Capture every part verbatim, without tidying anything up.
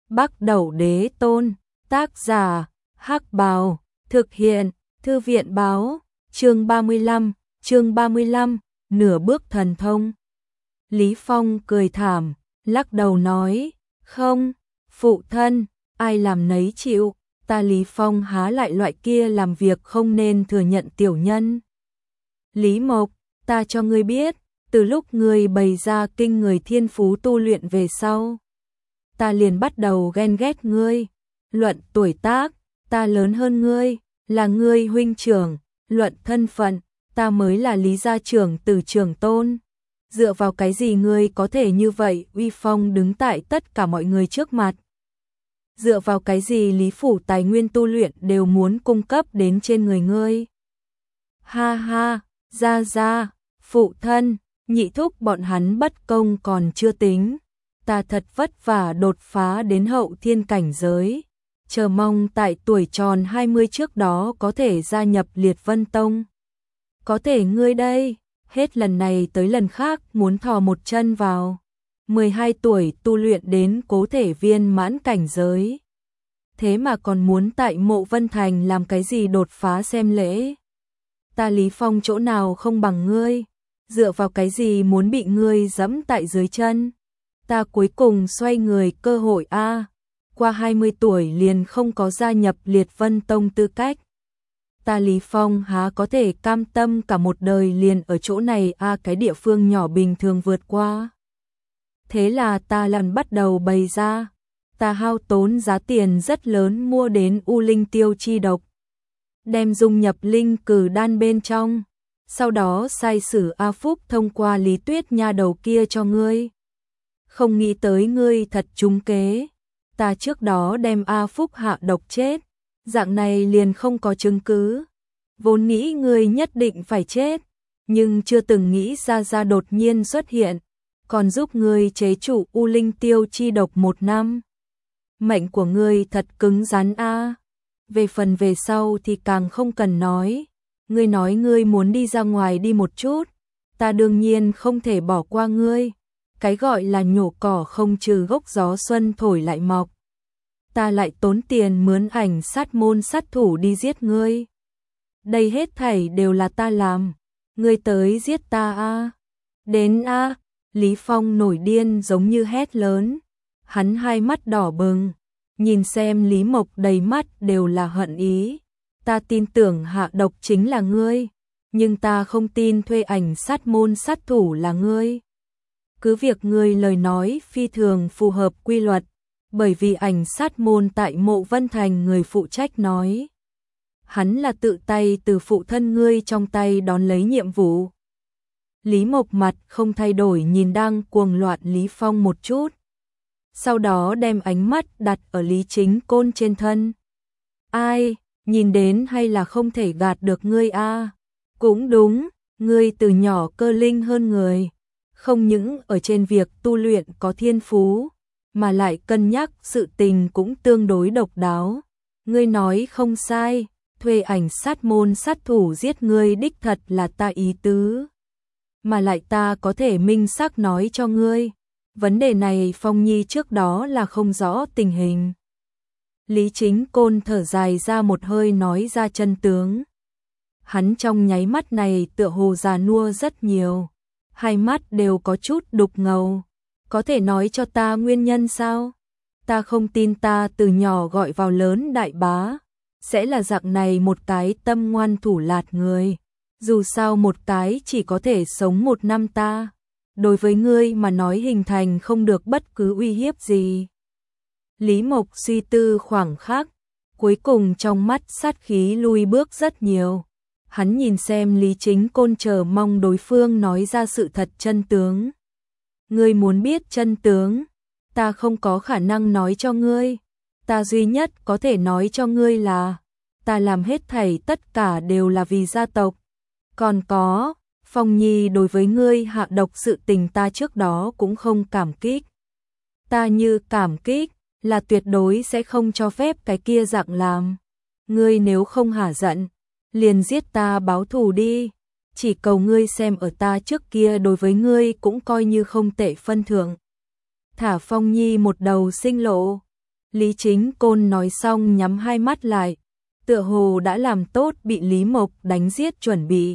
Bắc Đẩu Đế Tôn, tác giả, Hắc Bào, thực hiện, Thư viện báo, chương ba mươi lăm, chương ba mươi lăm, nửa bước thần thông. Lý Phong cười thảm, lắc đầu nói, không, phụ thân, ai làm nấy chịu, ta Lý Phong há lại loại kia làm việc không nên thừa nhận tiểu nhân. Lý Mộc, ta cho ngươi biết, từ lúc ngươi bày ra kinh người thiên phú tu luyện về sau, ta liền bắt đầu ghen ghét ngươi. Luận tuổi tác, ta lớn hơn ngươi, là ngươi huynh trưởng, luận thân phận, ta mới là Lý gia trưởng tử trưởng tôn. Dựa vào cái gì ngươi có thể như vậy uy phong đứng tại tất cả mọi người trước mặt? Dựa vào cái gì Lý phủ tài nguyên tu luyện đều muốn cung cấp đến trên người ngươi? Ha ha, gia gia, phụ thân, nhị thúc bọn hắn bất công còn chưa tính, ta thật vất vả đột phá đến hậu thiên cảnh giới, chờ mong tại tuổi tròn hai mươi trước đó có thể gia nhập Liệt Vân Tông. Có thể ngươi đây, hết lần này tới lần khác muốn thò một chân vào, mười hai tuổi tu luyện đến cố thể viên mãn cảnh giới. Thế mà còn muốn tại Mộ Vân Thành làm cái gì đột phá xem lễ? Ta Lý Phong chỗ nào không bằng ngươi, dựa vào cái gì muốn bị ngươi giẫm tại dưới chân? Ta cuối cùng xoay người cơ hội a, qua hai mươi tuổi liền không có gia nhập Liệt Vân Tông tư cách. Ta Lý Phong há có thể cam tâm cả một đời liền ở chỗ này a cái địa phương nhỏ bình thường vượt qua. Thế là ta lần bắt đầu bày ra, ta hao tốn giá tiền rất lớn mua đến U Linh Tiêu chi độc, đem dung nhập linh cử đan bên trong, sau đó sai sử A Phúc thông qua Lý Tuyết nha đầu kia cho ngươi. Không nghĩ tới ngươi thật trúng kế, ta trước đó đem A Phúc hạ độc chết, dạng này liền không có chứng cứ. Vốn nghĩ ngươi nhất định phải chết, nhưng chưa từng nghĩ ra ra đột nhiên xuất hiện, còn giúp ngươi chế trụ U Linh Tiêu chi độc một năm. Mệnh của ngươi thật cứng rắn a. Về phần về sau thì càng không cần nói, ngươi nói ngươi muốn đi ra ngoài đi một chút, ta đương nhiên không thể bỏ qua ngươi. Cái gọi là nhổ cỏ không trừ gốc gió xuân thổi lại mọc. Ta lại tốn tiền mướn ảnh sát môn sát thủ đi giết ngươi. Đây hết thảy đều là ta làm, ngươi tới giết ta a. Đến a, Lý Phong nổi điên giống như hét lớn. Hắn hai mắt đỏ bừng, nhìn xem Lý Mộc đầy mắt đều là hận ý. Ta tin tưởng hạ độc chính là ngươi, nhưng ta không tin thuê ảnh sát môn sát thủ là ngươi. Cứ việc ngươi lời nói phi thường phù hợp quy luật, bởi vì ảnh sát môn tại Mộ Vân Thành người phụ trách nói. Hắn là tự tay từ phụ thân ngươi trong tay đón lấy nhiệm vụ. Lý Mộc mặt không thay đổi nhìn đang cuồng loạn Lý Phong một chút. Sau đó đem ánh mắt đặt ở Lý Chính Côn trên thân. Ai, nhìn đến hay là không thể gạt được ngươi a? Cũng đúng, ngươi từ nhỏ cơ linh hơn người. Không những ở trên việc tu luyện có thiên phú, mà lại cân nhắc sự tình cũng tương đối độc đáo. Ngươi nói không sai, thuê ảnh sát môn sát thủ giết ngươi đích thật là ta ý tứ. Mà lại ta có thể minh xác nói cho ngươi, vấn đề này Phong Nhi trước đó là không rõ tình hình. Lý Chính Côn thở dài ra một hơi nói ra chân tướng. Hắn trong nháy mắt này tựa hồ già nua rất nhiều, hai mắt đều có chút đục ngầu. Có thể nói cho ta nguyên nhân sao? Ta không tin ta từ nhỏ gọi vào lớn đại bá, sẽ là dạng này một cái tâm ngoan thủ lạt người. Dù sao một cái chỉ có thể sống một năm ta, đối với ngươi mà nói hình thành không được bất cứ uy hiếp gì. Lý Mộc suy tư khoảng khắc, cuối cùng trong mắt sát khí lui bước rất nhiều. Hắn nhìn xem Lý Chính Côn chờ mong đối phương nói ra sự thật chân tướng. Ngươi muốn biết chân tướng, ta không có khả năng nói cho ngươi. Ta duy nhất có thể nói cho ngươi là, ta làm hết thảy tất cả đều là vì gia tộc. Còn có, Phong Nhi đối với ngươi hạ độc sự tình ta trước đó cũng không cảm kích. Ta như cảm kích, là tuyệt đối sẽ không cho phép cái kia dạng làm. Ngươi nếu không hả giận, liền giết ta báo thù đi. Chỉ cầu ngươi xem ở ta trước kia đối với ngươi cũng coi như không tệ phân thượng. Thả Phong Nhi một đầu sinh lộ. Lý Chính Côn nói xong nhắm hai mắt lại, tựa hồ đã làm tốt bị Lý Mộc đánh giết chuẩn bị.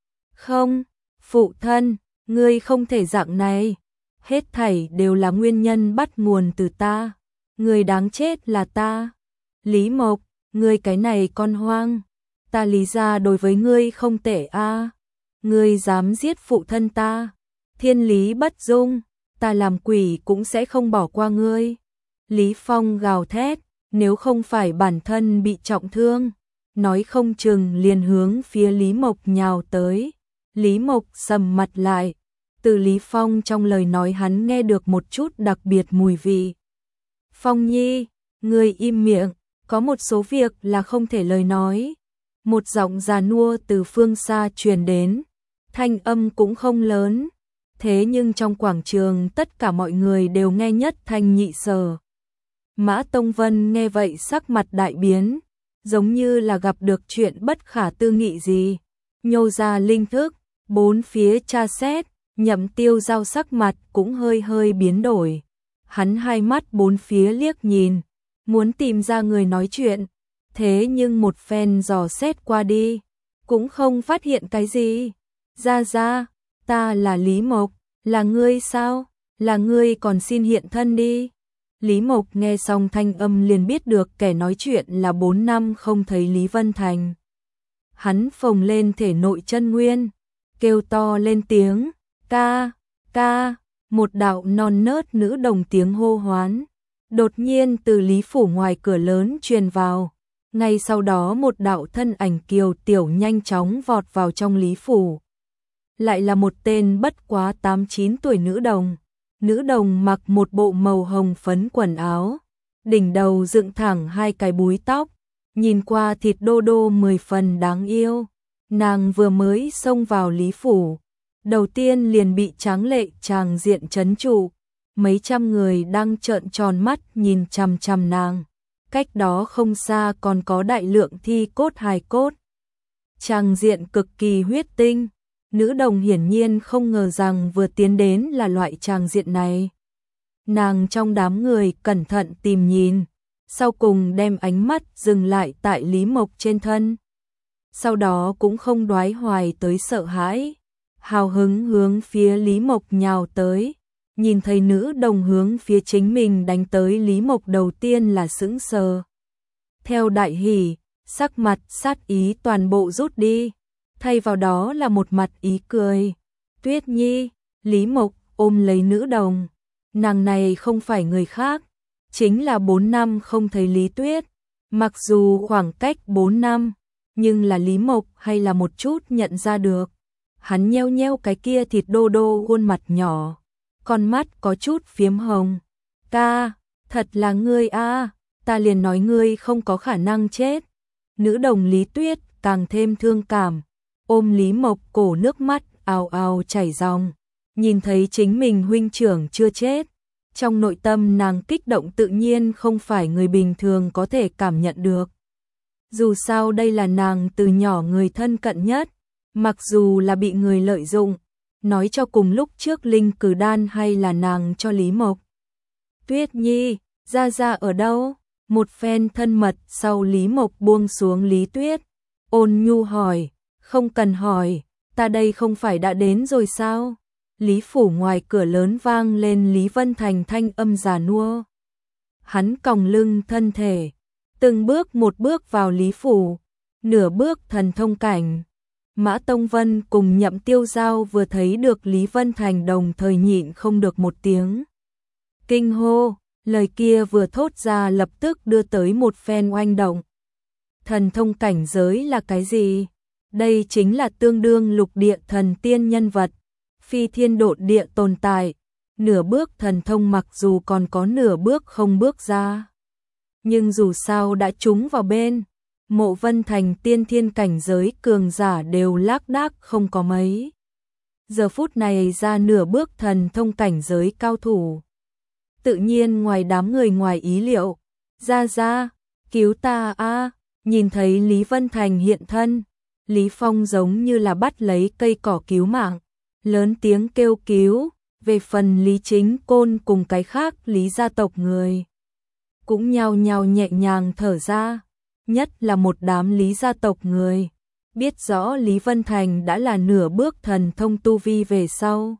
Không, phụ thân, ngươi không thể dạng này. Hết thảy đều là nguyên nhân bắt nguồn từ ta. Người đáng chết là ta. Lý Mộc, ngươi cái này con hoang. Ta Lý gia đối với ngươi không tệ a. À. Ngươi dám giết phụ thân ta. Thiên lý bất dung, ta làm quỷ cũng sẽ không bỏ qua ngươi. Lý Phong gào thét, nếu không phải bản thân bị trọng thương, nói không chừng liền hướng phía Lý Mộc nhào tới. Lý Mộc sầm mặt lại, từ Lý Phong trong lời nói hắn nghe được một chút đặc biệt mùi vị. Phong Nhi, ngươi im miệng, có một số việc là không thể lời nói. Một giọng già nua từ phương xa truyền đến, thanh âm cũng không lớn, thế nhưng trong quảng trường tất cả mọi người đều nghe nhất thanh nhị sở. Mã Tông Vân nghe vậy sắc mặt đại biến, giống như là gặp được chuyện bất khả tư nghị gì. Nhô ra linh thức, bốn phía tra xét, Nhậm Tiêu Giao sắc mặt cũng hơi hơi biến đổi. Hắn hai mắt bốn phía liếc nhìn, muốn tìm ra người nói chuyện, thế nhưng một phen dò xét qua đi, cũng không phát hiện cái gì. Ra ra, ta là Lý Mộc, là ngươi sao? Là ngươi còn xin hiện thân đi. Lý Mộc nghe xong thanh âm liền biết được kẻ nói chuyện là bốn năm không thấy Lý Vân Thành. Hắn phồng lên thể nội chân nguyên, kêu to lên tiếng, ca, ca, một đạo non nớt nữ đồng tiếng hô hoán. Đột nhiên từ Lý Phủ ngoài cửa lớn truyền vào, ngay sau đó một đạo thân ảnh kiều tiểu nhanh chóng vọt vào trong Lý Phủ. Lại là một tên bất quá tám chín tuổi nữ đồng. Nữ đồng mặc một bộ màu hồng phấn quần áo, đỉnh đầu dựng thẳng hai cái búi tóc, nhìn qua thịt đô đô mười phần đáng yêu. Nàng vừa mới xông vào Lý Phủ, đầu tiên liền bị tráng lệ tràng diện trấn trụ, mấy trăm người đang trợn tròn mắt nhìn chằm chằm nàng. Cách đó không xa còn có đại lượng thi cốt hài cốt. Tràng diện cực kỳ huyết tinh. Nữ đồng hiển nhiên không ngờ rằng vừa tiến đến là loại tràng diện này. Nàng trong đám người cẩn thận tìm nhìn, sau cùng đem ánh mắt dừng lại tại Lý Mộc trên thân. Sau đó cũng không đoái hoài tới sợ hãi, hào hứng hướng phía Lý Mộc nhào tới. Nhìn thấy nữ đồng hướng phía chính mình đánh tới, Lý Mộc đầu tiên là sững sờ. Theo đại hỉ, sắc mặt sát ý toàn bộ rút đi, thay vào đó là một mặt ý cười. Tuyết Nhi, Lý Mộc ôm lấy nữ đồng. Nàng này không phải người khác, chính là bốn năm không thấy Lý Tuyết. Mặc dù khoảng cách bốn năm, nhưng là Lý Mộc hay là một chút nhận ra được. Hắn nheo nheo cái kia thịt đô đô khuôn mặt nhỏ, con mắt có chút phiếm hồng. Ca, thật là ngươi a, ta liền nói ngươi không có khả năng chết. Nữ đồng Lý Tuyết càng thêm thương cảm, ôm Lý Mộc cổ, nước mắt ào ào chảy ròng. Nhìn thấy chính mình huynh trưởng chưa chết, trong nội tâm nàng kích động tự nhiên không phải người bình thường có thể cảm nhận được. Dù sao đây là nàng từ nhỏ người thân cận nhất, mặc dù là bị người lợi dụng, nói cho cùng lúc trước linh cử đan hay là nàng cho Lý Mộc. Tuyết Nhi, gia gia ở đâu? Một phen thân mật sau, Lý Mộc buông xuống Lý Tuyết, ôn nhu hỏi. Không cần hỏi, ta đây không phải đã đến rồi sao? Lý Phủ ngoài cửa lớn vang lên Lý Vân Thành thanh âm già nua. Hắn còng lưng thân thể, từng bước một bước vào Lý Phủ, nửa bước thần thông cảnh. Mã Tông Vân cùng Nhậm Tiêu Giao vừa thấy được Lý Vân Thành đồng thời nhịn không được một tiếng kinh hô, lời kia vừa thốt ra lập tức đưa tới một phen oanh động. Thần thông cảnh giới là cái gì? Đây chính là tương đương lục địa thần tiên nhân vật, phi thiên độn địa tồn tại. Nửa bước thần thông mặc dù còn có nửa bước không bước ra, nhưng dù sao đã trúng vào bên. Mộ Vân Thành tiên thiên cảnh giới cường giả đều lác đác không có mấy. Giờ phút này ra nửa bước thần thông cảnh giới cao thủ, tự nhiên ngoài đám người ngoài ý liệu. Ra ra, cứu ta a! Nhìn thấy Lý Vân Thành hiện thân, Lý Phong giống như là bắt lấy cây cỏ cứu mạng, lớn tiếng kêu cứu. Về phần Lý Chính Côn cùng cái khác Lý gia tộc người cũng nhao nhao nhẹ nhàng thở ra, nhất là một đám Lý gia tộc người, biết rõ Lý Vân Thành đã là nửa bước thần thông tu vi về sau.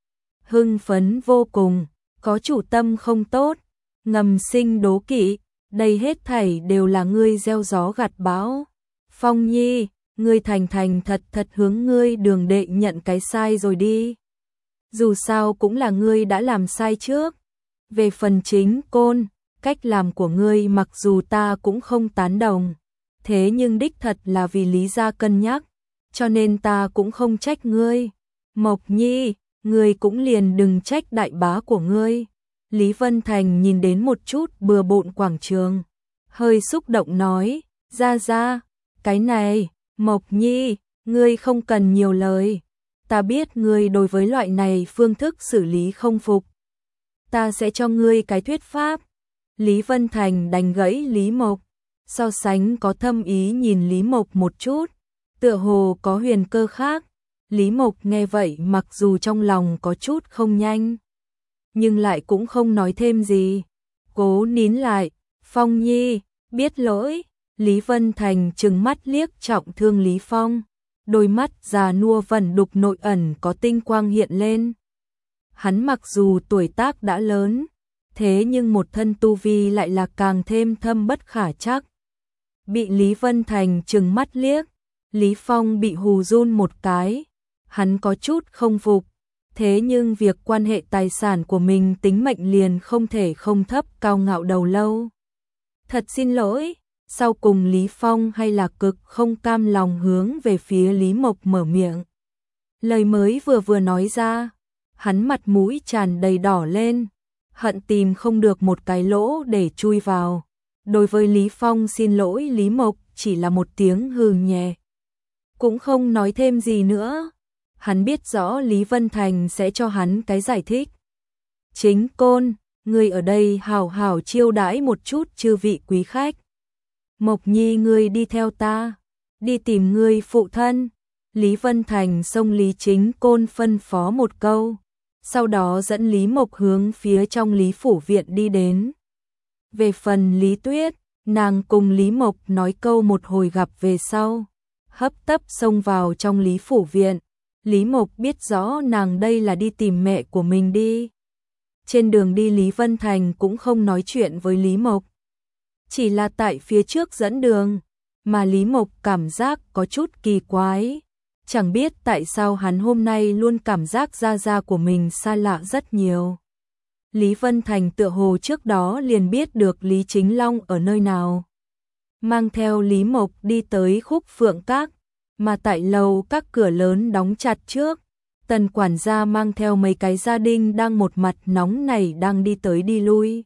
Hưng phấn vô cùng, có chủ tâm không tốt, ngầm sinh đố kỵ, đây hết thảy đều là ngươi gieo gió gặt bão. Phong Nhi, ngươi thành thành thật thật hướng ngươi đường đệ nhận cái sai rồi đi. Dù sao cũng là ngươi đã làm sai trước. Về phần chính Côn, cách làm của ngươi mặc dù ta cũng không tán đồng, thế nhưng đích thật là vì Lý gia cân nhắc, cho nên ta cũng không trách ngươi. Mộc Nhi, ngươi cũng liền đừng trách đại bá của ngươi. Lý Vân Thành nhìn đến một chút bừa bộn quảng trường, hơi xúc động nói, ra ra, cái này, Mộc Nhi, ngươi không cần nhiều lời, ta biết ngươi đối với loại này phương thức xử lý không phục. Ta sẽ cho ngươi cái thuyết pháp. Lý Vân Thành đành gãy Lý Mộc, so sánh có thâm ý nhìn Lý Mộc một chút, tựa hồ có huyền cơ khác. Lý Mộc nghe vậy mặc dù trong lòng có chút không nhanh, nhưng lại cũng không nói thêm gì, cố nín lại. Phong Nhi, biết lỗi. Lý Vân Thành trừng mắt liếc trọng thương Lý Phong, đôi mắt già nua vẩn đục nội ẩn có tinh quang hiện lên. Hắn mặc dù tuổi tác đã lớn, thế nhưng một thân tu vi lại là càng thêm thâm bất khả trắc. Bị Lý Vân Thành trừng mắt liếc, Lý Phong bị hù run một cái, hắn có chút không phục, thế nhưng việc quan hệ tài sản của mình tính mệnh liền không thể không thấp cao ngạo đầu lâu. Thật xin lỗi. Sau cùng Lý Phong hay là cực không cam lòng hướng về phía Lý Mộc mở miệng. Lời mới vừa vừa nói ra, hắn mặt mũi tràn đầy đỏ lên, hận tìm không được một cái lỗ để chui vào. Đối với Lý Phong xin lỗi Lý Mộc chỉ là một tiếng hừ nhẹ, cũng không nói thêm gì nữa. Hắn biết rõ Lý Vân Thành sẽ cho hắn cái giải thích. Chính Côn, ngươi ở đây hảo hảo chiêu đãi một chút chư vị quý khách. Mộc Nhi ngươi đi theo ta, đi tìm ngươi phụ thân. Lý Vân Thành xông Lý Chính Côn phân phó một câu, sau đó dẫn Lý Mộc hướng phía trong Lý Phủ Viện đi đến. Về phần Lý Tuyết, nàng cùng Lý Mộc nói câu một hồi gặp về sau, hấp tấp xông vào trong Lý Phủ Viện. Lý Mộc biết rõ nàng đây là đi tìm mẹ của mình đi. Trên đường đi Lý Vân Thành cũng không nói chuyện với Lý Mộc, chỉ là tại phía trước dẫn đường, mà Lý Mộc cảm giác có chút kỳ quái. Chẳng biết tại sao hắn hôm nay luôn cảm giác gia gia của mình xa lạ rất nhiều. Lý Vân Thành tựa hồ trước đó liền biết được Lý Chính Long ở nơi nào, mang theo Lý Mộc đi tới Khúc Phượng Các, mà tại lầu các cửa lớn đóng chặt trước, Tần quản gia mang theo mấy cái gia đình đang một mặt nóng nảy đang đi tới đi lui.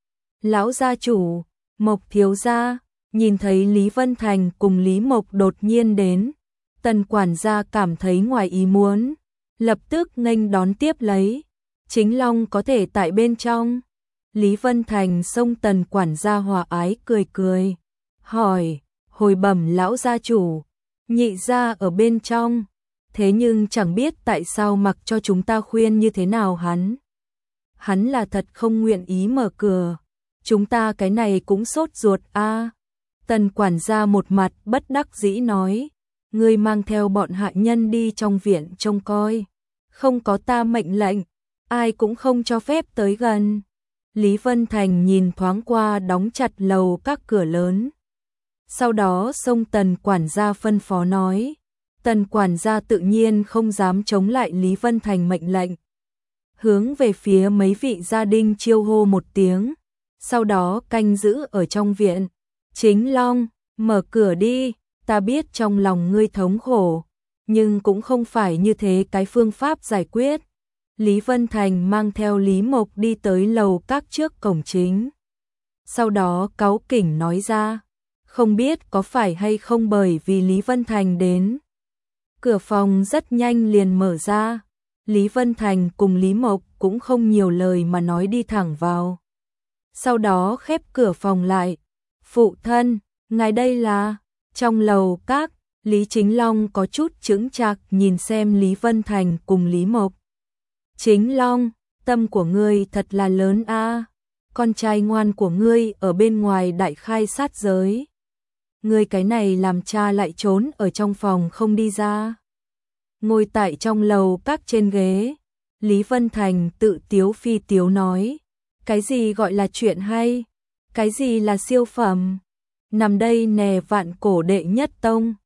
Lão gia chủ, Mộc thiếu gia, nhìn thấy Lý Vân Thành cùng Lý Mộc đột nhiên đến, Tần quản gia cảm thấy ngoài ý muốn, lập tức nghênh đón tiếp lấy. Chính Long có thể tại bên trong. Lý Vân Thành xông Tần quản gia hòa ái cười cười, hỏi, hồi bẩm lão gia chủ, nhị gia ở bên trong, thế nhưng chẳng biết tại sao mặc cho chúng ta khuyên như thế nào hắn. Hắn là thật không nguyện ý mở cửa, chúng ta cái này cũng sốt ruột a. À. Tần quản gia một mặt bất đắc dĩ nói, ngươi mang theo bọn hạ nhân đi trong viện trông coi, không có ta mệnh lệnh, ai cũng không cho phép tới gần. Lý Vân Thành nhìn thoáng qua đóng chặt lầu các cửa lớn, sau đó xông Tần quản gia phân phó nói. Tần quản gia tự nhiên không dám chống lại Lý Vân Thành mệnh lệnh, hướng về phía mấy vị gia đình chiêu hô một tiếng, sau đó canh giữ ở trong viện. Chính Long, mở cửa đi, ta biết trong lòng ngươi thống khổ, nhưng cũng không phải như thế cái phương pháp giải quyết. Lý Vân Thành mang theo Lý Mộc đi tới lầu các trước cổng chính, sau đó cáu kỉnh nói ra, không biết có phải hay không bởi vì Lý Vân Thành đến, cửa phòng rất nhanh liền mở ra. Lý Vân Thành cùng Lý Mộc cũng không nhiều lời mà nói đi thẳng vào, sau đó khép cửa phòng lại. Phụ thân, ngài đây là? Trong lầu các, Lý Chính Long có chút chững chạc nhìn xem Lý Vân Thành cùng Lý Mộc. Chính Long, tâm của ngươi thật là lớn a. con trai ngoan của ngươi ở bên ngoài đại khai sát giới. Ngươi cái này làm cha lại trốn ở trong phòng không đi ra. Ngồi tại trong lầu các trên ghế, Lý Vân Thành tự tiếu phi tiếu nói, cái gì gọi là chuyện hay, cái gì là siêu phẩm, nằm đây nè vạn cổ đệ nhất tông.